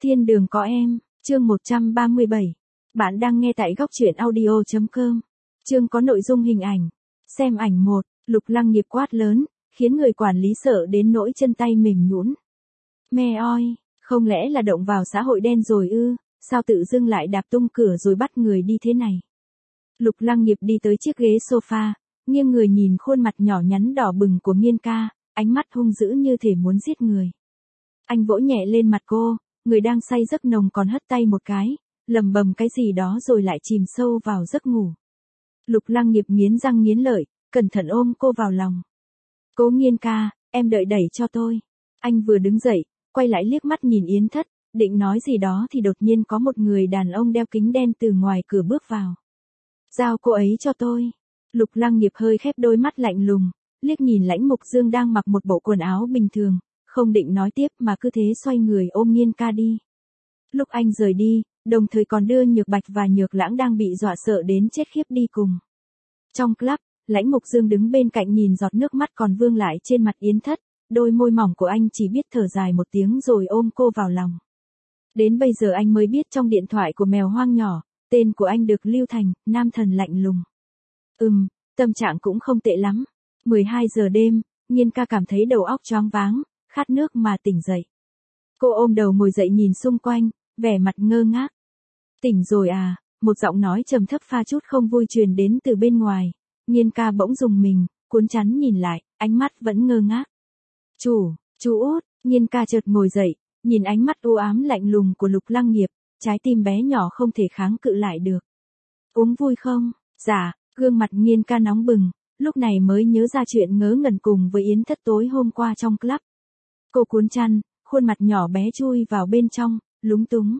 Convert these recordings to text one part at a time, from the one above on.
Thiên đường có em, chương 137. Bạn đang nghe tại góc truyện audio.com. Chương có nội dung hình ảnh. Xem ảnh 1, Lục Lăng Nghiệp quát lớn, khiến người quản lý sợ đến nỗi chân tay mềm nhũn. Mẹ oi, không lẽ là động vào xã hội đen rồi ư, sao tự dưng lại đạp tung cửa rồi bắt người đi thế này. Lục Lăng Nghiệp đi tới chiếc ghế sofa, nghiêng người nhìn khuôn mặt nhỏ nhắn đỏ bừng của Nghiên Ca, ánh mắt hung dữ như thể muốn giết người. Anh vỗ nhẹ lên mặt cô, người đang say giấc nồng còn hất tay một cái, lầm bầm cái gì đó rồi lại chìm sâu vào giấc ngủ. Lục Lăng Nghiệp nghiến răng nghiến lợi, cẩn thận ôm cô vào lòng. Cố Nghiên Ca, em đợi đẩy cho tôi. Anh vừa đứng dậy, quay lại liếc mắt nhìn Yến Thất, định nói gì đó thì đột nhiên có một người đàn ông đeo kính đen từ ngoài cửa bước vào. Giao cô ấy cho tôi. Lục Lăng Nghiệp hơi khép đôi mắt lạnh lùng, liếc nhìn Lãnh Mục Dương đang mặc một bộ quần áo bình thường, không định nói tiếp mà cứ thế xoay người ôm Nghiên Ca đi. Lúc anh rời đi, đồng thời còn đưa Nhược Bạch và Nhược Lãng đang bị dọa sợ đến chết khiếp đi cùng. Trong club, Lãnh Mục Dương đứng bên cạnh nhìn giọt nước mắt còn vương lại trên mặt Yến Thất, đôi môi mỏng của anh chỉ biết thở dài một tiếng rồi ôm cô vào lòng. Đến bây giờ anh mới biết trong điện thoại của mèo hoang nhỏ, tên của anh được lưu thành Nam Thần lạnh lùng. Tâm trạng cũng không tệ lắm. 12 giờ đêm, Nghiên Ca cảm thấy đầu óc choáng váng, khát nước mà tỉnh dậy. Cô ôm đầu ngồi dậy nhìn xung quanh, vẻ mặt ngơ ngác. Tỉnh rồi à, một giọng nói trầm thấp pha chút không vui truyền đến từ bên ngoài. Nghiên Ca bỗng rùng mình, cuốn chắn nhìn lại, ánh mắt vẫn ngơ ngác. Chú Út, Nghiên Ca chợt ngồi dậy, nhìn ánh mắt u ám lạnh lùng của Lục Lăng Nghiệp, trái tim bé nhỏ không thể kháng cự lại được. Uống vui không? Dạ, gương mặt Nghiên Ca nóng bừng, lúc này mới nhớ ra chuyện ngớ ngẩn cùng với Yến Thất tối hôm qua trong club. Cô cuốn chăn, khuôn mặt nhỏ bé chui vào bên trong, lúng túng.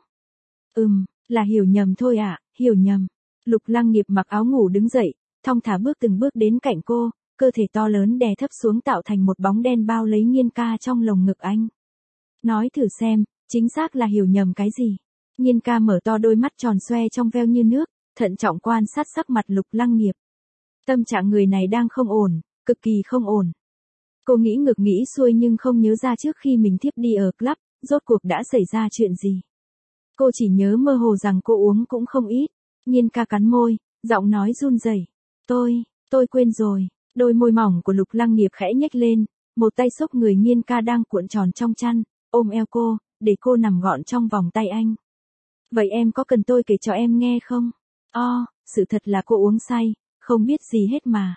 Là hiểu nhầm thôi ạ, hiểu nhầm. Lục Lăng Nghiệp mặc áo ngủ đứng dậy, thong thả bước từng bước đến cạnh cô, cơ thể to lớn đè thấp xuống tạo thành một bóng đen bao lấy Nghiên Ca trong lồng ngực anh. Nói thử xem, chính xác là hiểu nhầm cái gì? Nghiên Ca mở to đôi mắt tròn xoe trong veo như nước, thận trọng quan sát sắc mặt Lục Lăng Nghiệp. Tâm trạng người này đang không ổn, cực kỳ không ổn. Cô nghĩ ngược nghĩ xuôi nhưng không nhớ ra trước khi mình thiếp đi ở club, rốt cuộc đã xảy ra chuyện gì. Cô chỉ nhớ mơ hồ rằng cô uống cũng không ít. Nghiên Ca cắn môi, giọng nói run rẩy. Tôi quên rồi. Đôi môi mỏng của Lục Lăng Nghiệp khẽ nhếch lên, một tay xốc người Nghiên Ca đang cuộn tròn trong chăn, ôm eo cô, để cô nằm gọn trong vòng tay anh. Vậy em có cần tôi kể cho em nghe không? Sự thật là cô uống say, không biết gì hết mà.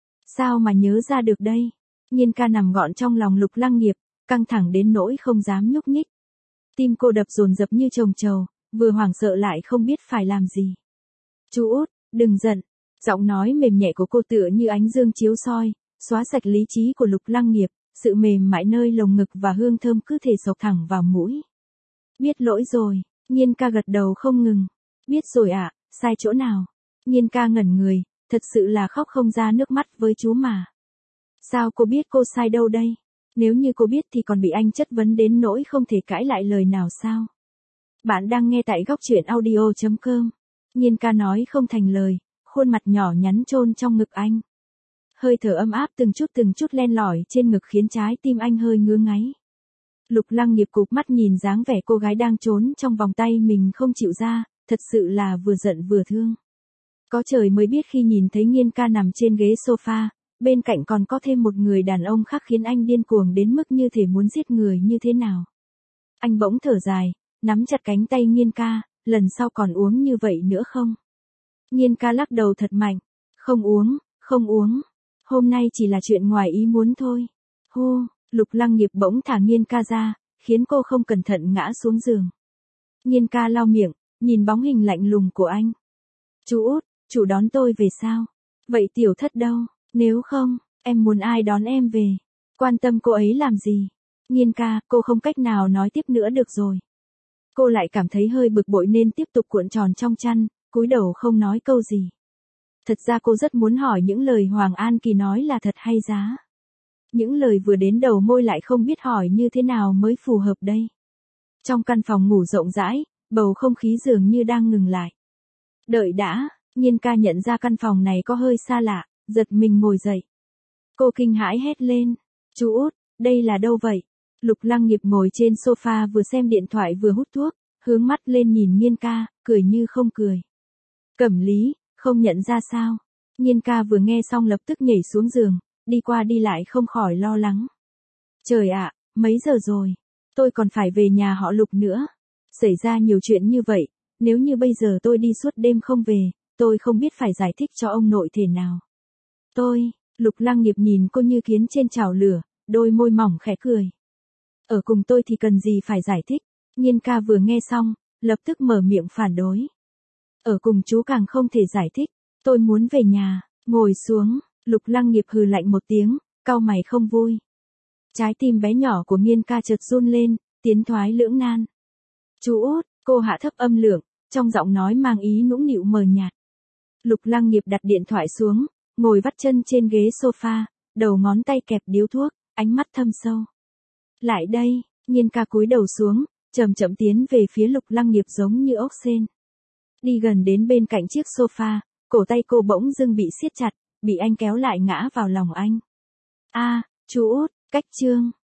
Sao mà nhớ ra được đây? Nghiên Ca nằm gọn trong lòng Lục Lăng Nghiệp, căng thẳng đến nỗi không dám nhúc nhích. Tim cô đập dồn dập như trồng trầu, vừa hoảng sợ lại không biết phải làm gì. Chú Út, đừng giận. Giọng nói mềm nhẹ của cô tựa như ánh dương chiếu soi, xóa sạch lý trí của Lục Lăng Nghiệp, sự mềm mại nơi lồng ngực và hương thơm cứ thể xộc thẳng vào mũi. Biết lỗi rồi, Nghiên Ca gật đầu không ngừng. Biết rồi ạ, sai chỗ nào? Nghiên Ca ngẩn người, thật sự là khóc không ra nước mắt với chú mà. Sao cô biết cô sai đâu đây? Nếu như cô biết thì còn bị anh chất vấn đến nỗi không thể cãi lại lời nào sao? Bạn đang nghe tại góc truyện audio.com. Nghiên Ca nói không thành lời, khuôn mặt nhỏ nhắn chôn trong ngực anh. Hơi thở ấm áp từng chút len lỏi trên ngực khiến trái tim anh hơi ngứa ngáy. Lục Lăng Nghiệp cụp mắt nhìn dáng vẻ cô gái đang trốn trong vòng tay mình không chịu ra, thật sự là vừa giận vừa thương. Có trời mới biết khi nhìn thấy Nghiên Ca nằm trên ghế sofa, bên cạnh còn có thêm một người đàn ông khác khiến anh điên cuồng đến mức như thể muốn giết người như thế nào. Anh bỗng thở dài, nắm chặt cánh tay Nghiên Ca, lần sau còn uống như vậy nữa không? Nghiên Ca lắc đầu thật mạnh. Không uống. Hôm nay chỉ là chuyện ngoài ý muốn thôi. Lục Lăng Nghiệp bỗng thả Nghiên Ca ra, khiến cô không cẩn thận ngã xuống giường. Nghiên Ca lau miệng, nhìn bóng hình lạnh lùng của anh. Chú Út, chủ đón tôi về sao? Vậy Tiểu Thất đâu? Nếu không, em muốn ai đón em về? Quan tâm cô ấy làm gì? Nghiên Ca, cô không cách nào nói tiếp nữa được rồi. Cô lại cảm thấy hơi bực bội nên tiếp tục cuộn tròn trong chăn, cúi đầu không nói câu gì. Thật ra cô rất muốn hỏi những lời Hoàng An Kỳ nói là thật hay giá. Những lời vừa đến đầu môi lại không biết hỏi như thế nào mới phù hợp đây. Trong căn phòng ngủ rộng rãi, bầu không khí dường như đang ngừng lại. Đợi đã, Nghiên Ca nhận ra căn phòng này có hơi xa lạ, giật mình ngồi dậy. Cô kinh hãi hét lên. Chú Út, đây là đâu vậy? Lục Lăng Nghiệp ngồi trên sofa vừa xem điện thoại vừa hút thuốc, hướng mắt lên nhìn Nhiên ca, cười như không cười. Cẩm Lý, không nhận ra sao? Nhiên ca vừa nghe xong lập tức nhảy xuống giường, đi qua đi lại không khỏi lo lắng. Trời ạ, mấy giờ rồi? Tôi còn phải về nhà họ Lục nữa. Xảy ra nhiều chuyện như vậy, nếu như bây giờ tôi đi suốt đêm không về, tôi không biết phải giải thích cho ông nội thế nào. Lục Lăng Nghiệp nhìn cô như kiến trên chảo lửa, đôi môi mỏng khẽ cười. Ở cùng tôi thì cần gì phải giải thích? Nhiên ca vừa nghe xong, lập tức mở miệng phản đối. Ở cùng chú càng không thể giải thích, tôi muốn về nhà, ngồi xuống, Lục Lăng Nghiệp hừ lạnh một tiếng, cau mày không vui. Trái tim bé nhỏ của Nhiên ca chợt run lên, tiến thoái lưỡng nan. Chú út, cô hạ thấp âm lượng, trong giọng nói mang ý nũng nịu mờ nhạt. Lục Lăng Nghiệp đặt điện thoại xuống, ngồi vắt chân trên ghế sofa, đầu ngón tay kẹp điếu thuốc, ánh mắt thâm sâu. Lại đây, Nhiên ca cúi đầu xuống, chậm chậm tiến về phía Lục Lăng Nghiệp giống như ốc sên. Đi gần đến bên cạnh chiếc sofa, cổ tay cô bỗng dưng bị siết chặt, bị anh kéo lại ngã vào lòng anh. Chú út, cách chương.